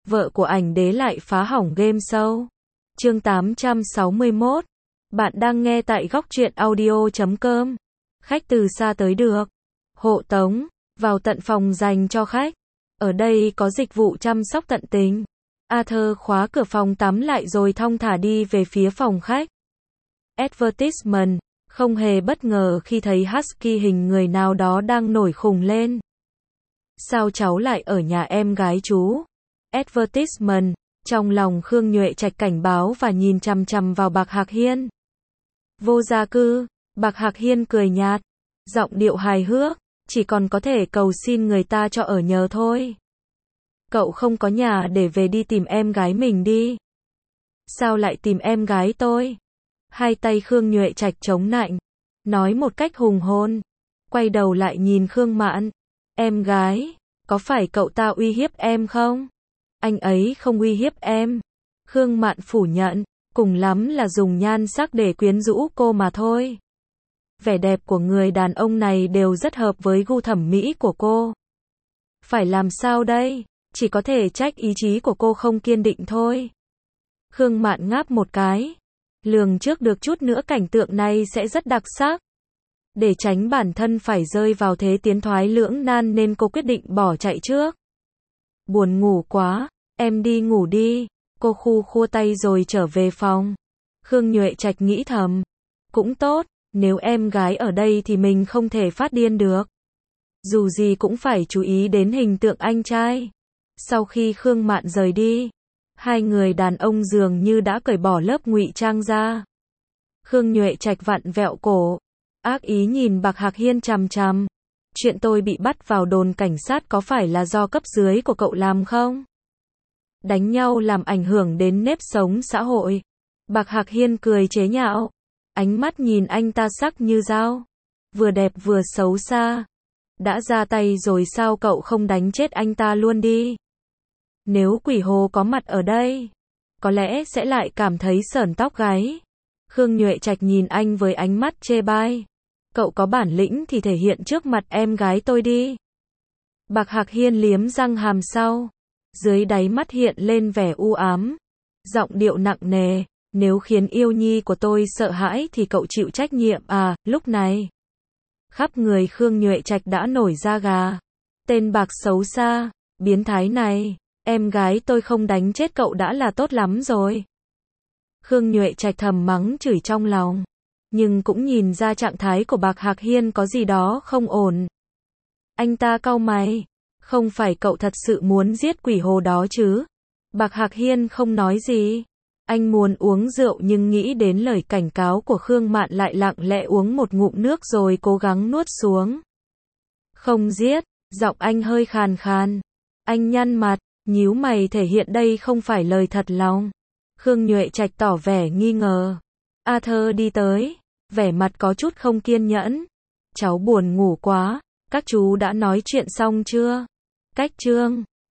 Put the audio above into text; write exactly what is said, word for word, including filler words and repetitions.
vợ của ảnh đế lại phá hỏng game show. Chương tám trăm sáu mươi mốt. Bạn đang nghe tại góc truyện audio chấm com. Khách từ xa tới được. Hộ tống, vào tận phòng dành cho khách. Ở đây có dịch vụ chăm sóc tận tình. Arthur khóa cửa phòng tắm lại rồi thong thả đi về phía phòng khách. Advertisement, không hề bất ngờ khi thấy Husky hình người nào đó đang nổi khùng lên. Sao cháu lại ở nhà em gái chú? Advertisement, trong lòng Khương Nhuệ Trạch cảnh báo và nhìn chằm chằm vào Bạc Hạc Hiên. Vô gia cư, Bạc Hạc Hiên cười nhạt, giọng điệu hài hước, chỉ còn có thể cầu xin người ta cho ở nhờ thôi. Cậu không có nhà để về đi tìm em gái mình đi. Sao lại tìm em gái tôi? Hai tay Khương Nhuệ Trạch chống nạnh, nói một cách hùng hồn, quay đầu lại nhìn Khương Mạn. Em gái, có phải cậu ta uy hiếp em không? Anh ấy không uy hiếp em. Khương Mạn phủ nhận, cùng lắm là dùng nhan sắc để quyến rũ cô mà thôi. Vẻ đẹp của người đàn ông này đều rất hợp với gu thẩm mỹ của cô. Phải làm sao đây? Chỉ có thể trách ý chí của cô không kiên định thôi. Khương Mạn ngáp một cái. Lường trước được chút nữa cảnh tượng này sẽ rất đặc sắc. Để tránh bản thân phải rơi vào thế tiến thoái lưỡng nan nên cô quyết định bỏ chạy trước. Buồn ngủ quá, em đi ngủ đi. Cô khu khua tay rồi trở về phòng. Khương Nhuệ Trạch nghĩ thầm. Cũng tốt, nếu em gái ở đây thì mình không thể phát điên được. Dù gì cũng phải chú ý đến hình tượng anh trai. Sau khi Khương Mạn rời đi, hai người đàn ông dường như đã cởi bỏ lớp ngụy trang ra. Khương Nhuệ Trạch vặn vẹo cổ, ác ý nhìn Bạc Hạc Hiên chằm chằm. Chuyện tôi bị bắt vào đồn cảnh sát có phải là do cấp dưới của cậu làm không? Đánh nhau làm ảnh hưởng đến nếp sống xã hội. Bạc Hạc Hiên cười chế nhạo, ánh mắt nhìn anh ta sắc như dao, vừa đẹp vừa xấu xa. Đã ra tay rồi sao cậu không đánh chết anh ta luôn đi? Nếu Quỷ Hồ có mặt ở đây, có lẽ sẽ lại cảm thấy sởn tóc gáy. Khương Nhuệ Trạch nhìn anh với ánh mắt chê bai. Cậu có bản lĩnh thì thể hiện trước mặt em gái tôi đi. Bạc Hạc Hiên liếm răng hàm sau, dưới đáy mắt hiện lên vẻ u ám, giọng điệu nặng nề. Nếu khiến yêu nhi của tôi sợ hãi thì cậu chịu trách nhiệm à? Lúc này, khắp người Khương Nhuệ Trạch đã nổi da gà. Tên Bạc xấu xa, biến thái này, em gái tôi không đánh chết cậu đã là tốt lắm rồi. Khương Nhuệ Trạch thầm mắng chửi trong lòng, nhưng cũng nhìn ra trạng thái của Bạc Hạc Hiên có gì đó không ổn. Anh ta cau mày, không phải cậu thật sự muốn giết Quỷ Hồ đó chứ? Bạc Hạc Hiên không nói gì. Anh muốn uống rượu nhưng nghĩ đến lời cảnh cáo của Khương Mạn lại lặng lẽ uống một ngụm nước rồi cố gắng nuốt xuống. Không giết, giọng anh hơi khàn khàn. Anh nhăn mặt, nhíu mày thể hiện đây không phải lời thật lòng. Khương Nhuệ Trạch tỏ vẻ nghi ngờ. Arthur đi tới, vẻ mặt có chút không kiên nhẫn. Cháu buồn ngủ quá, các chú đã nói chuyện xong chưa? Cách chương